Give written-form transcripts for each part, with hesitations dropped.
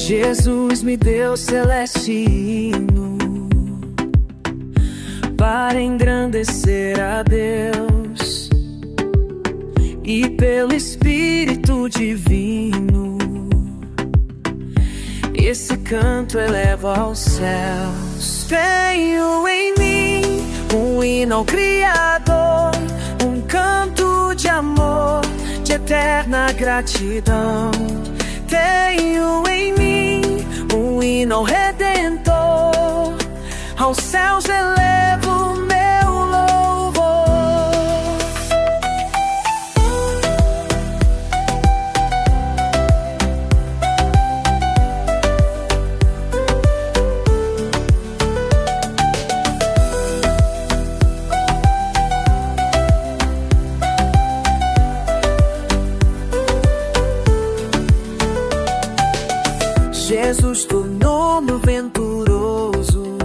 Jesus me deu celeste hino para engrandecer a Deus, e pelo Espírito Divino esse canto elevo aos céus. Tenho em mim um hino ao Criador, um canto de amor, de eterna gratidão. Tenho em mim um hino ao Redentor, aos céus elevo meu louvor. Jesus tornou-me venturoso,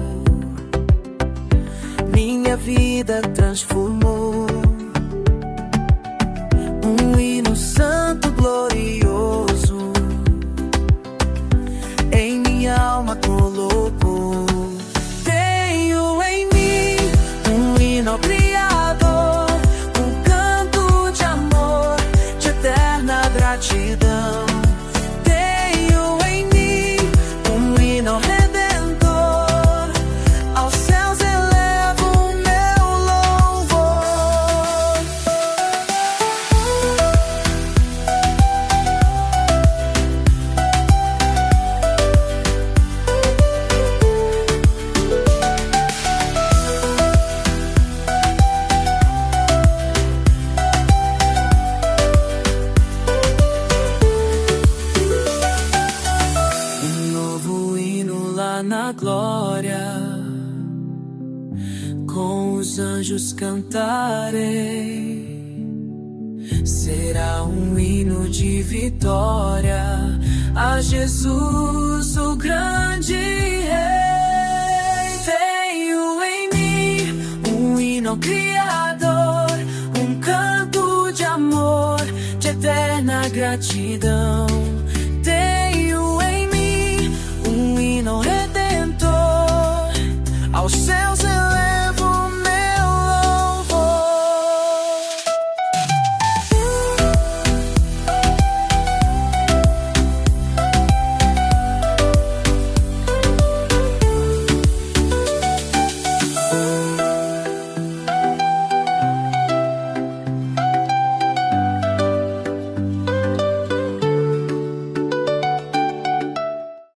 minha vida transformou. Um hino santo glorioso em minha alma colocou. Tenho em mim um hino ao Criador, um canto de amor, de eterna gratidão. Na glória, com os anjos cantarei. Será um hino de vitória a Jesus, o grande Rei. Tenho em mim um hino ao Criador, um canto de amor, de eterna gratidão. Tenho em mim um hino ao Redentor, aos céus